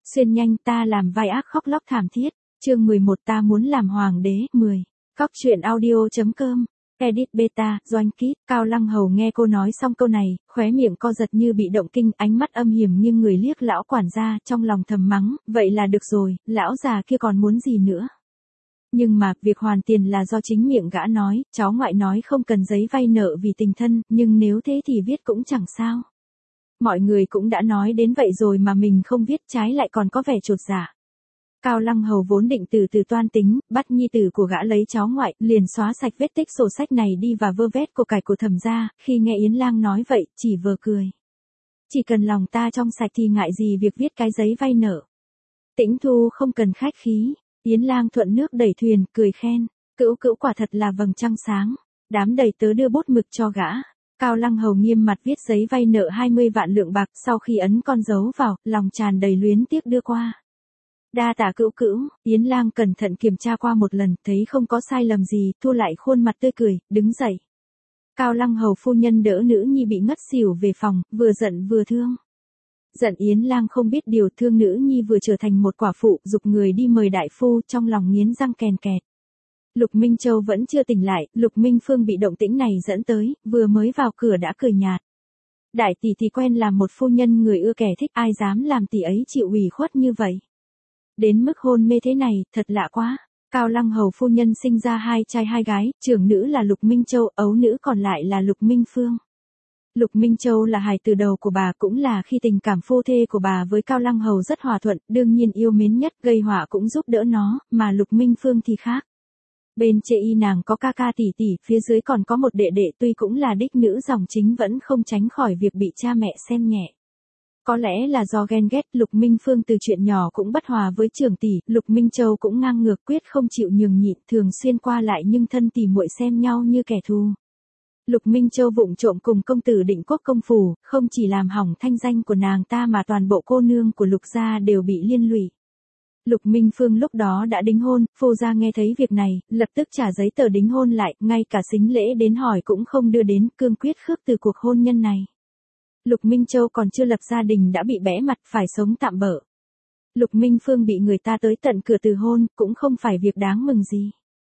Xuyên nhanh ta làm vai ác khóc lóc thảm thiết. Chương 11 ta muốn làm hoàng đế. 10. Cóc truyện audio.com. Edit beta, Doanh Kít. Cao Lăng Hầu nghe cô nói xong câu này, khóe miệng co giật như bị động kinh, ánh mắt âm hiểm nhưng người liếc lão quản gia, trong lòng thầm mắng, vậy là được rồi, lão già kia còn muốn gì nữa. Nhưng mà, việc hoàn tiền là do chính miệng gã nói, cháu ngoại nói không cần giấy vay nợ vì tình thân, nhưng nếu thế thì viết cũng chẳng sao. Mọi người cũng đã nói đến vậy rồi mà mình không viết, trái lại còn có vẻ chột dạ. Cao Lăng Hầu vốn định từ từ toan tính, bắt nhi tử của gã lấy cháu ngoại, liền xóa sạch vết tích sổ sách này đi và vơ vét của cải của Thẩm gia, khi nghe Yến Lang nói vậy, chỉ vờ cười. Chỉ cần lòng ta trong sạch thì ngại gì việc viết cái giấy vay nợ. Tĩnh Thu không cần khách khí, Yến Lang thuận nước đẩy thuyền, cười khen, cữu cữu quả thật là vầng trăng sáng. Đám đầy tớ đưa bút mực cho gã. Cao Lăng Hầu nghiêm mặt viết giấy vay nợ 20 vạn lượng bạc, sau khi ấn con dấu vào, lòng tràn đầy luyến tiếc đưa qua. Đa tạ cữu cữu. Yến Lang cẩn thận kiểm tra qua một lần, thấy không có sai lầm gì, thu lại khuôn mặt tươi cười, đứng dậy. Cao Lăng Hầu phu nhân đỡ nữ nhi bị ngất xỉu về phòng, vừa giận vừa thương. Giận Yến Lang không biết điều, thương nữ nhi vừa trở thành một quả phụ, giục người đi mời đại phu, trong lòng nghiến răng kèn kẹt. Lục Minh Châu vẫn chưa tỉnh lại, Lục Minh Phương bị động tĩnh này dẫn tới, vừa mới vào cửa đã cười nhạt. Đại tỷ thì quen làm một phu nhân người ưa kẻ thích, ai dám làm tỷ ấy chịu ủy khuất như vậy. Đến mức hôn mê thế này, thật lạ quá. Cao Lăng Hầu phu nhân sinh ra 2 trai 2 gái, trưởng nữ là Lục Minh Châu, ấu nữ còn lại là Lục Minh Phương. Lục Minh Châu là hài từ đầu của bà, cũng là khi tình cảm phu thê của bà với Cao Lăng Hầu rất hòa thuận, đương nhiên yêu mến nhất, gây họa cũng giúp đỡ nó, mà Lục Minh Phương thì khác. Bên chê y nàng có ca ca tỷ tỷ, phía dưới còn có một đệ đệ, tuy cũng là đích nữ dòng chính vẫn không tránh khỏi việc bị cha mẹ xem nhẹ. Có lẽ là do ghen ghét, Lục Minh Phương từ chuyện nhỏ cũng bất hòa với trưởng tỷ, Lục Minh Châu cũng ngang ngược quyết không chịu nhường nhịn, thường xuyên qua lại nhưng thân tỷ muội xem nhau như kẻ thù. Lục Minh Châu vụng trộm cùng công tử Định Quốc công phủ, không chỉ làm hỏng thanh danh của nàng ta mà toàn bộ cô nương của Lục gia đều bị liên lụy. Lục Minh Phương lúc đó đã đính hôn, phu gia nghe thấy việc này, lập tức trả giấy tờ đính hôn lại, ngay cả sính lễ đến hỏi cũng không đưa đến, cương quyết khước từ cuộc hôn nhân này. Lục Minh Châu còn chưa lập gia đình đã bị bẽ mặt, phải sống tạm bợ. Lục Minh Phương bị người ta tới tận cửa từ hôn, cũng không phải việc đáng mừng gì.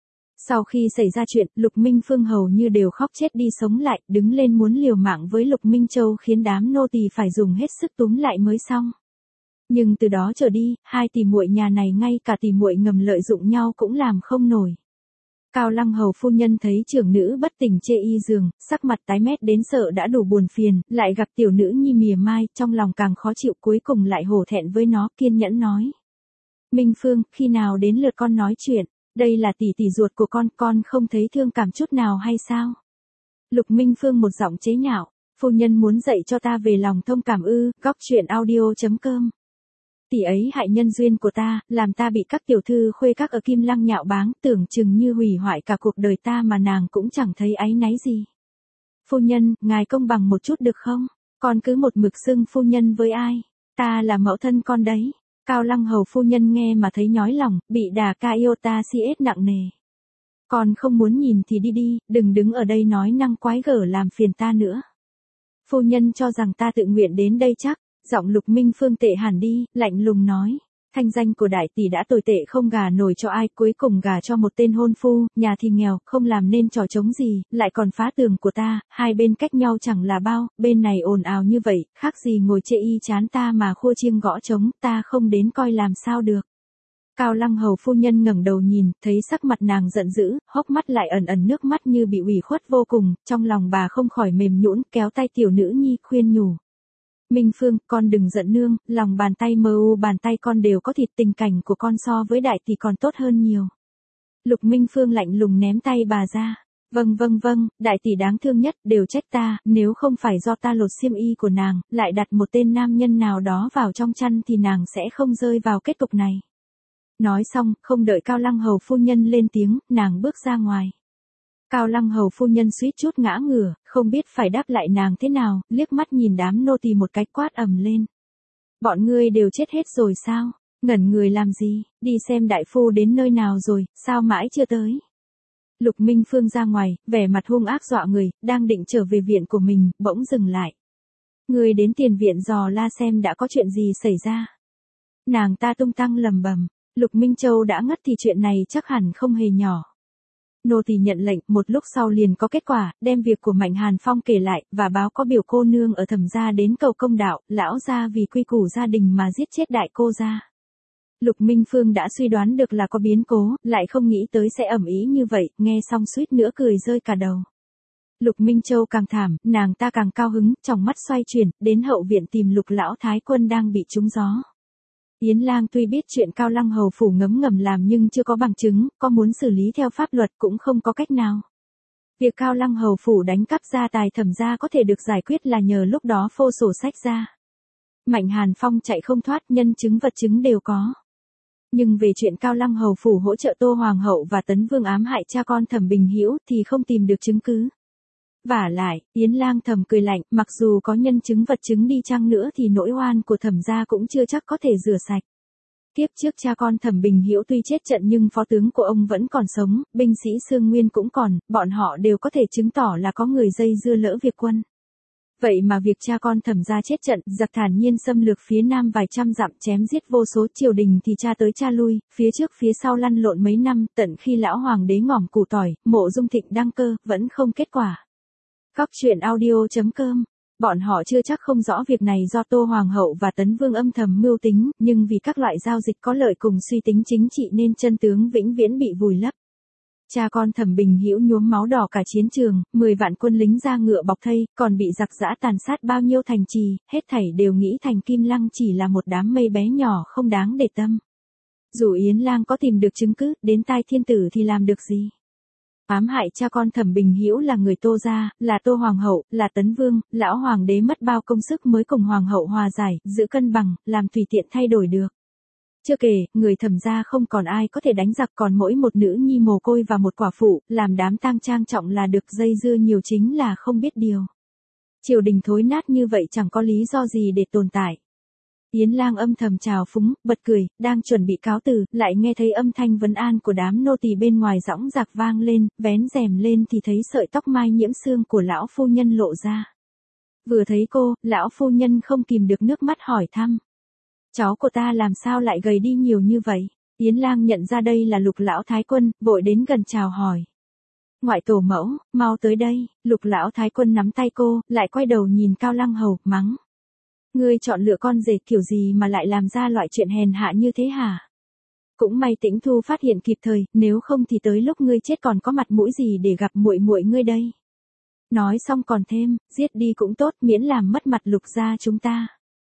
Sau khi xảy ra chuyện, Lục Minh Phương hầu như đều khóc chết đi sống lại, đứng lên muốn liều mạng với Lục Minh Châu khiến đám nô tỳ phải dùng hết sức túm lại mới xong. Nhưng từ đó trở đi, hai tỷ muội nhà này ngay cả tỷ muội ngầm lợi dụng nhau cũng làm không nổi. Cao Lăng Hầu phu nhân thấy trưởng nữ bất tỉnh chê y giường, sắc mặt tái mét đến sợ đã đủ buồn phiền, lại gặp tiểu nữ nhi mỉa mai, trong lòng càng khó chịu, cuối cùng lại hổ thẹn với nó, kiên nhẫn nói. Minh Phương, khi nào đến lượt con nói chuyện, đây là tỷ tỷ ruột của con không thấy thương cảm chút nào hay sao? Lục Minh Phương một giọng chế nhạo, phu nhân muốn dạy cho ta về lòng thông cảm ư? Góc truyện audio.com. Tỷ ấy hại nhân duyên của ta, làm ta bị các tiểu thư khuê các ở Kim Lăng nhạo báng, tưởng chừng như hủy hoại cả cuộc đời ta mà nàng cũng chẳng thấy áy náy gì. Phu nhân, ngài công bằng một chút được không? Con cứ một mực xưng phu nhân với ai? Ta là mẫu thân con đấy. Cao Lăng Hầu phu nhân nghe mà thấy nhói lòng, bị đà ca iota siết nặng nề. Con không muốn nhìn thì đi đi, đừng đứng ở đây nói năng quái gở làm phiền ta nữa. Phu nhân cho rằng ta tự nguyện đến đây chắc. Giọng Lục Minh Phương tệ hẳn đi, lạnh lùng nói. Thanh danh của đại tỷ đã tồi tệ không gả nổi cho ai, cuối cùng gả cho một tên hôn phu, nhà thì nghèo, không làm nên trò trống gì, lại còn phá tường của ta, hai bên cách nhau chẳng là bao, bên này ồn ào như vậy, khác gì ngồi chê y chán ta mà khua chiêng gõ trống, ta không đến coi làm sao được. Cao Lăng Hầu phu nhân ngẩng đầu nhìn, thấy sắc mặt nàng giận dữ, hốc mắt lại ẩn ẩn nước mắt như bị ủy khuất vô cùng, trong lòng bà không khỏi mềm nhũn, kéo tay tiểu nữ nhi khuyên nhủ. Minh Phương, con đừng giận nương, lòng bàn tay mờ u bàn tay con đều có thịt, tình cảnh của con so với đại tỷ còn tốt hơn nhiều. Lục Minh Phương lạnh lùng ném tay bà ra. Vâng, đại tỷ đáng thương nhất, đều trách ta, nếu không phải do ta lột xiêm y của nàng, lại đặt một tên nam nhân nào đó vào trong chăn thì nàng sẽ không rơi vào kết cục này. Nói xong, không đợi Cao Lăng Hầu phu nhân lên tiếng, nàng bước ra ngoài. Cao Lăng Hầu phu nhân suýt chút ngã ngửa, không biết phải đáp lại nàng thế nào, liếc mắt nhìn đám nô tỳ một cái quát ầm lên. Bọn ngươi đều chết hết rồi sao? Ngẩn người làm gì? Đi xem đại phu đến nơi nào rồi, sao mãi chưa tới? Lục Minh Phương ra ngoài, vẻ mặt hung ác dọa người, đang định trở về viện của mình, bỗng dừng lại. Ngươi đến tiền viện dò la xem đã có chuyện gì xảy ra. Nàng ta tung tăng lầm bầm, Lục Minh Châu đã ngất thì chuyện này chắc hẳn không hề nhỏ. Nô tỳ nhận lệnh, một lúc sau liền có kết quả, đem việc của Mạnh Hàn Phong kể lại, và báo có biểu cô nương ở Thẩm gia đến cầu công đạo, lão gia vì quy củ gia đình mà giết chết đại cô gia. Lục Minh Phương đã suy đoán được là có biến cố, lại không nghĩ tới sẽ ầm ĩ như vậy, nghe xong suýt nữa cười rơi cả đầu. Lục Minh Châu càng thảm, nàng ta càng cao hứng, trong mắt xoay chuyển, đến hậu viện tìm Lục lão thái quân đang bị trúng gió. Yến Lang tuy biết chuyện Cao Lăng hầu phủ ngấm ngầm làm nhưng chưa có bằng chứng, có muốn xử lý theo pháp luật cũng không có cách nào. Việc Cao Lăng hầu phủ đánh cắp gia tài Thẩm gia có thể được giải quyết là nhờ lúc đó phô sổ sách ra. Mạnh Hàn Phong chạy không thoát, nhân chứng vật chứng đều có. Nhưng về chuyện Cao Lăng hầu phủ hỗ trợ Tô Hoàng hậu và Tấn Vương ám hại cha con Thẩm Bình Hữu thì không tìm được chứng cứ. Vả lại, Yến Lang thầm cười lạnh, mặc dù có nhân chứng vật chứng đi chăng nữa thì nỗi oan của Thẩm gia cũng chưa chắc có thể rửa sạch. Kiếp trước cha con Thẩm Bình Hữu tuy chết trận nhưng phó tướng của ông vẫn còn sống, binh sĩ Sương Nguyên cũng còn, bọn họ đều có thể chứng tỏ là có người dây dưa lỡ việc quân. Vậy mà việc cha con Thẩm gia chết trận, giặc thản nhiên xâm lược phía nam vài trăm dặm chém giết vô số, triều đình thì cha tới cha lui, phía trước phía sau lăn lộn mấy năm, tận khi lão hoàng đế ngỏm củ tỏi, Mộ Dung Thịnh đăng cơ, vẫn không kết quả. Góc truyện audio.com. Bọn họ chưa chắc không rõ việc này do Tô Hoàng hậu và Tấn Vương âm thầm mưu tính, nhưng vì các loại giao dịch có lợi cùng suy tính chính trị nên chân tướng vĩnh viễn bị vùi lấp. Cha con Thẩm Bình Hữu nhuốm máu đỏ cả chiến trường, 10 vạn quân lính ra ngựa bọc thây, còn bị giặc giã tàn sát bao nhiêu thành trì, hết thảy đều nghĩ Thành Kim Lăng chỉ là một đám mây bé nhỏ không đáng để tâm. Dù Yến Lang có tìm được chứng cứ, đến tai thiên tử thì làm được gì? Ám hại cha con Thẩm Bình Hữu là người Tô gia, là Tô Hoàng hậu, là Tấn Vương, lão hoàng đế mất bao công sức mới cùng Hoàng hậu hòa giải, giữ cân bằng, làm tùy tiện thay đổi được. Chưa kể, người Thẩm gia không còn ai có thể đánh giặc, còn mỗi một nữ nhi mồ côi và một quả phụ, làm đám tang trang trọng là được, dây dưa nhiều chính là không biết điều. Triều đình thối nát như vậy chẳng có lý do gì để tồn tại. Yến Lang âm thầm trào phúng, bật cười, đang chuẩn bị cáo từ, lại nghe thấy âm thanh vấn an của đám nô tỳ bên ngoài dõng dạc vang lên, vén rèm lên thì thấy sợi tóc mai nhiễm sương của lão phu nhân lộ ra. Vừa thấy cô, lão phu nhân không kìm được nước mắt hỏi thăm. Cháu của ta làm sao lại gầy đi nhiều như vậy? Yến Lang nhận ra đây là Lục lão thái quân, vội đến gần chào hỏi. Ngoại tổ mẫu, mau tới đây. Lục lão thái quân nắm tay cô, lại quay đầu nhìn Cao Lăng hầu, mắng. Ngươi chọn lựa con rể kiểu gì mà lại làm ra loại chuyện hèn hạ như thế hả? Cũng may Tĩnh Thu phát hiện kịp thời, nếu không thì tới lúc ngươi chết còn có mặt mũi gì để gặp muội muội ngươi đây. Nói xong còn thêm, giết đi cũng tốt, miễn làm mất mặt Lục gia chúng ta.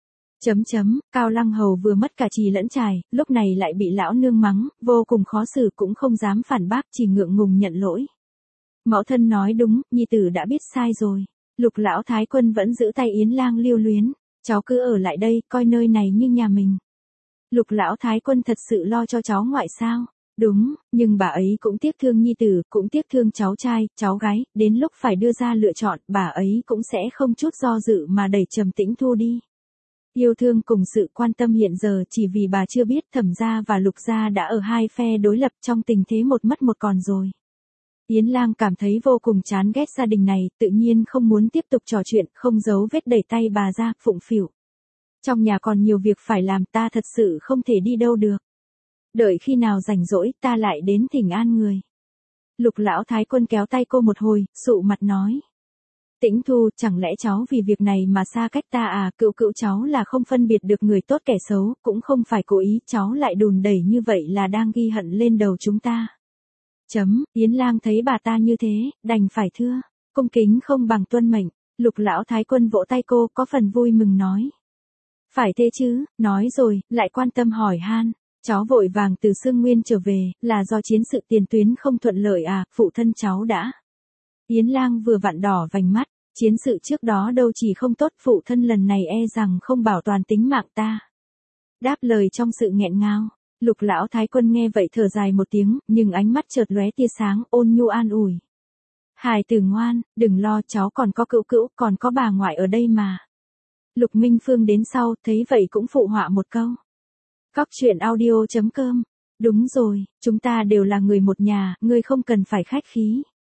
Cao Lăng hầu vừa mất cả chì lẫn chài, lúc này lại bị lão nương mắng, vô cùng khó xử, cũng không dám phản bác, chỉ ngượng ngùng nhận lỗi. Mẫu thân nói đúng, nhi tử đã biết sai rồi. Lục lão thái quân vẫn giữ tay Yến Lang lưu luyến. Cháu cứ ở lại đây, coi nơi này như nhà mình. Lục lão thái quân thật sự lo cho cháu ngoại sao? Đúng, nhưng bà ấy cũng tiếc thương nhi tử, cũng tiếc thương cháu trai, cháu gái, đến lúc phải đưa ra lựa chọn, bà ấy cũng sẽ không chút do dự mà đẩy Trầm Tĩnh Thu đi. Yêu thương cùng sự quan tâm hiện giờ chỉ vì bà chưa biết Thẩm gia và Lục gia đã ở hai phe đối lập trong tình thế một mất một còn rồi. Yến Lang cảm thấy vô cùng chán ghét gia đình này, tự nhiên không muốn tiếp tục trò chuyện, không giấu vết đẩy tay bà ra, phụng phịu. Trong nhà còn nhiều việc phải làm, ta thật sự không thể đi đâu được. Đợi khi nào rảnh rỗi, ta lại đến thỉnh an người. Lục lão thái quân kéo tay cô một hồi, sụ mặt nói. Tĩnh Thu, chẳng lẽ cháu vì việc này mà xa cách ta à? Cữu cháu là không phân biệt được người tốt kẻ xấu, cũng không phải cố ý, cháu lại đùn đẩy như vậy là đang ghi hận lên đầu chúng ta. Yến Lang thấy bà ta như thế, đành phải thưa, cung kính không bằng tuân mệnh. Lục lão thái quân vỗ tay cô, có phần vui mừng nói. Phải thế chứ, nói rồi, lại quan tâm hỏi han. Cháu vội vàng từ Sương Nguyên trở về, là do chiến sự tiền tuyến không thuận lợi à? Phụ thân cháu đã. Yến Lang vừa vặn đỏ vành mắt, chiến sự trước đó đâu chỉ không tốt, phụ thân lần này e rằng không bảo toàn tính mạng ta. Đáp lời trong sự nghẹn ngào. Lục lão thái quân nghe vậy thở dài một tiếng, nhưng ánh mắt chợt lóe tia sáng, ôn nhu an ủi. Hài tử ngoan, đừng lo, cháu còn có cữu, còn có bà ngoại ở đây mà. Lục Minh Phương đến sau, thấy vậy cũng phụ họa một câu. Góc truyện audio.com. Đúng rồi, chúng ta đều là người một nhà, ngươi không cần phải khách khí.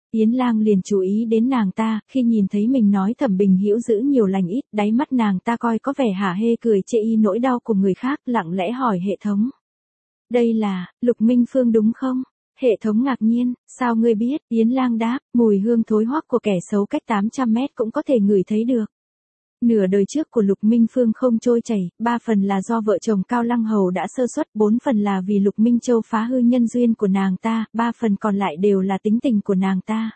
Yến Lang liền chú ý đến nàng ta, khi nhìn thấy mình nói Thẩm Bình Hữu giữ nhiều lành ít, đáy mắt nàng ta coi có vẻ hả hê cười chê y nỗi đau của người khác, lặng lẽ hỏi hệ thống. Đây là, Lục Minh Phương đúng không? Hệ thống ngạc nhiên, sao ngươi biết? Yến Lang đáp, mùi hương thối hoắc của kẻ xấu cách 800 mét cũng có thể ngửi thấy được. Nửa đời trước của Lục Minh Phương không trôi chảy, 3 phần là do vợ chồng Cao Lăng Hầu đã sơ suất, 4 phần là vì Lục Minh Châu phá hư nhân duyên của nàng ta, 3 phần còn lại đều là tính tình của nàng ta.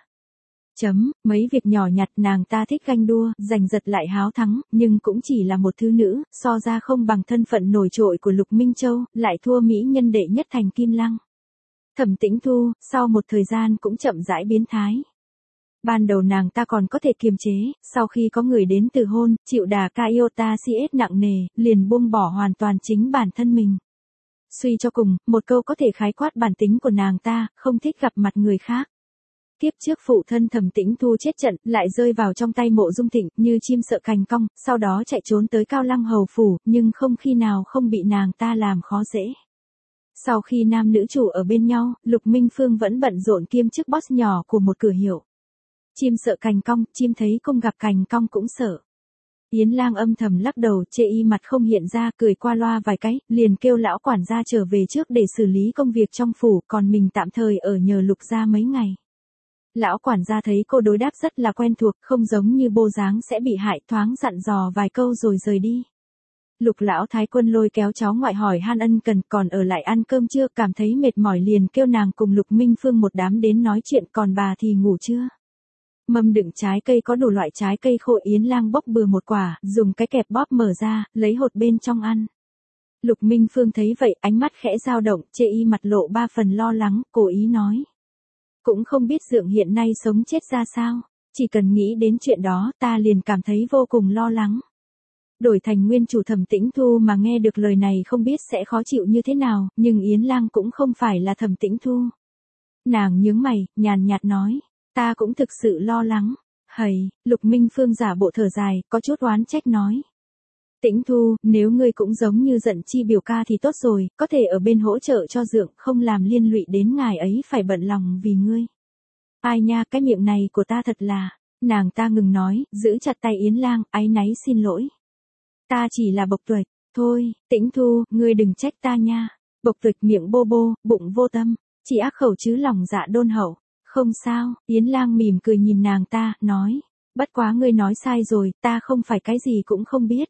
Mấy việc nhỏ nhặt nàng ta thích ganh đua, giành giật lại háo thắng, nhưng cũng chỉ là một thứ nữ, so ra không bằng thân phận nổi trội của Lục Minh Châu, lại thua mỹ nhân đệ nhất thành Kim Lăng. Thẩm Tĩnh Thu, sau một thời gian cũng chậm rãi biến thái. Ban đầu nàng ta còn có thể kiềm chế, sau khi có người đến từ hôn, chịu đà Iota CS nặng nề, liền buông bỏ hoàn toàn chính bản thân mình. Suy cho cùng, một câu có thể khái quát bản tính của nàng ta, không thích gặp mặt người khác. Kiếp trước phụ thân Thẩm Tĩnh Thu chết trận, lại rơi vào trong tay Mộ Dung Thịnh, như chim sợ cành cong, sau đó chạy trốn tới Cao Lăng Hầu phủ, nhưng không khi nào không bị nàng ta làm khó dễ. Sau khi nam nữ chủ ở bên nhau, Lục Minh Phương vẫn bận rộn kiêm chức boss nhỏ của một cửa hiệu. Chim sợ cành cong, chim thấy không gặp cành cong cũng sợ. Yến Lang âm thầm lắc đầu, chê y mặt không hiện ra, cười qua loa vài cái, liền kêu lão quản gia trở về trước để xử lý công việc trong phủ, còn mình tạm thời ở nhờ Lục gia mấy ngày. Lão quản gia thấy cô đối đáp rất là quen thuộc, không giống như bộ dáng sẽ bị hại, thoáng dặn dò vài câu rồi rời đi. Lục lão thái quân lôi kéo cháu ngoại hỏi han ân cần, còn ở lại ăn cơm chưa, cảm thấy mệt mỏi liền kêu nàng cùng Lục Minh Phương một đám đến nói chuyện, còn bà thì ngủ chưa. Mâm đựng trái cây có đủ loại trái cây khô, Yến Lang bóc bừa một quả, dùng cái kẹp bóp mở ra, lấy hột bên trong ăn. Lục Minh Phương thấy vậy, ánh mắt khẽ dao động, chê y mặt lộ 3 phần lo lắng, cố ý nói. Cũng không biết Dượng hiện nay sống chết ra sao, chỉ cần nghĩ đến chuyện đó ta liền cảm thấy vô cùng lo lắng. Đổi thành nguyên chủ Thẩm Tĩnh Thu mà nghe được lời này không biết sẽ khó chịu như thế nào, nhưng Yến Lang cũng không phải là Thẩm Tĩnh Thu. Nàng nhướng mày, nhàn nhạt nói, ta cũng thực sự lo lắng. Hầy, Lục Minh Phương giả bộ thở dài, có chút oán trách nói. Tĩnh Thu, nếu ngươi cũng giống như giận chi biểu ca thì tốt rồi, có thể ở bên hỗ trợ cho Dượng, không làm liên lụy đến ngài ấy phải bận lòng vì ngươi. Ai nha, cái miệng này của ta thật là, nàng ta ngừng nói, giữ chặt tay Yến Lang, áy náy xin lỗi. Ta chỉ là bộc tuệch, thôi, Tĩnh Thu, ngươi đừng trách ta nha. Bộc tuệch miệng bô bô, bụng vô tâm, chỉ ác khẩu chứ lòng dạ đôn hậu. Không sao, Yến Lang mỉm cười nhìn nàng ta, nói, bất quá ngươi nói sai rồi, ta không phải cái gì cũng không biết.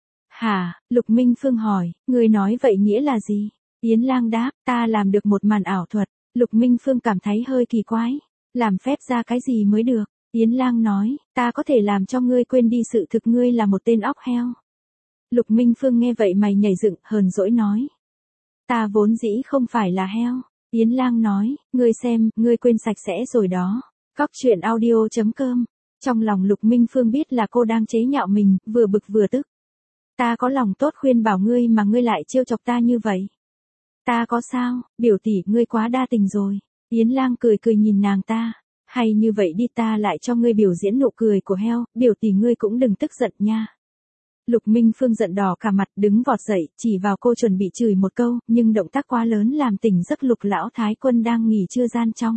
Hả, Lục Minh Phương hỏi, ngươi nói vậy nghĩa là gì? Yến Lang đáp, ta làm được một màn ảo thuật. Lục Minh Phương cảm thấy hơi kỳ quái, làm phép ra cái gì mới được? Yến Lang nói, ta có thể làm cho ngươi quên đi sự thực ngươi là một tên óc heo. Lục Minh Phương nghe vậy mày nhảy dựng, hờn dỗi nói. Ta vốn dĩ không phải là heo. Yến Lang nói, ngươi xem, ngươi quên sạch sẽ rồi đó. Cóc truyện audio.com. Trong lòng Lục Minh Phương biết là cô đang chế nhạo mình, vừa bực vừa tức. Ta có lòng tốt khuyên bảo ngươi mà ngươi lại trêu chọc ta như vậy. Ta có sao, biểu tỷ, ngươi quá đa tình rồi. Yến Lang cười cười nhìn nàng ta. Hay như vậy đi, ta lại cho ngươi biểu diễn nụ cười của heo, biểu tỷ ngươi cũng đừng tức giận nha. Lục Minh Phương giận đỏ cả mặt, đứng vọt dậy, chỉ vào cô chuẩn bị chửi một câu, nhưng động tác quá lớn làm tỉnh giấc Lục lão thái quân đang nghỉ trưa gian trong.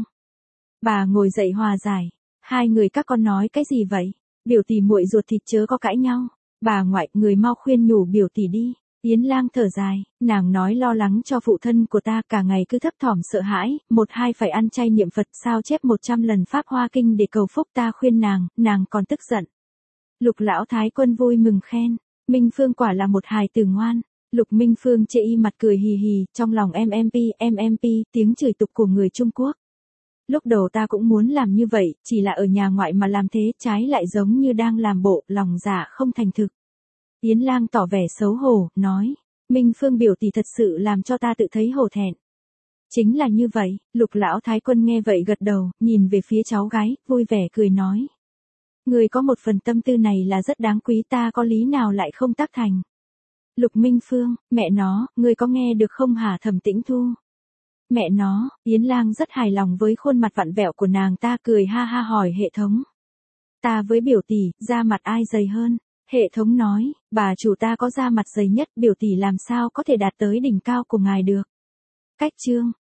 Bà ngồi dậy hòa giải, hai người các con nói cái gì vậy? Biểu tỷ muội ruột thịt chớ có cãi nhau. Bà ngoại, người mau khuyên nhủ biểu tỷ đi. Yến Lang thở dài, nàng nói lo lắng cho phụ thân của ta, cả ngày cứ thấp thỏm sợ hãi, một hai phải ăn chay niệm Phật, sao chép 100 lần Pháp Hoa Kinh để cầu phúc, ta khuyên nàng còn tức giận. Lục lão thái quân vui mừng khen, Minh Phương quả là một hài tử ngoan. Lục Minh Phương chê y mặt cười hì hì, trong lòng MMP, tiếng chửi tục của người Trung Quốc. Lúc đầu ta cũng muốn làm như vậy, chỉ là ở nhà ngoại mà làm thế, trái lại giống như đang làm bộ, lòng dạ không thành thực. Yến Lang tỏ vẻ xấu hổ, nói, Minh Phương biểu tỷ thật sự làm cho ta tự thấy hổ thẹn. Chính là như vậy, Lục lão thái quân nghe vậy gật đầu, nhìn về phía cháu gái, vui vẻ cười nói. Người có một phần tâm tư này là rất đáng quý, ta có lý nào lại không tác thành. Lục Minh Phương, mẹ nó, người có nghe được không hả Thẩm Tĩnh Thu? Mẹ nó, Yến Lang rất hài lòng với khuôn mặt vặn vẹo của nàng ta, cười ha ha hỏi hệ thống. Ta với biểu tỷ, da mặt ai dày hơn? Hệ thống nói, bà chủ ta có da mặt dày nhất, biểu tỷ làm sao có thể đạt tới đỉnh cao của ngài được. Cách chương.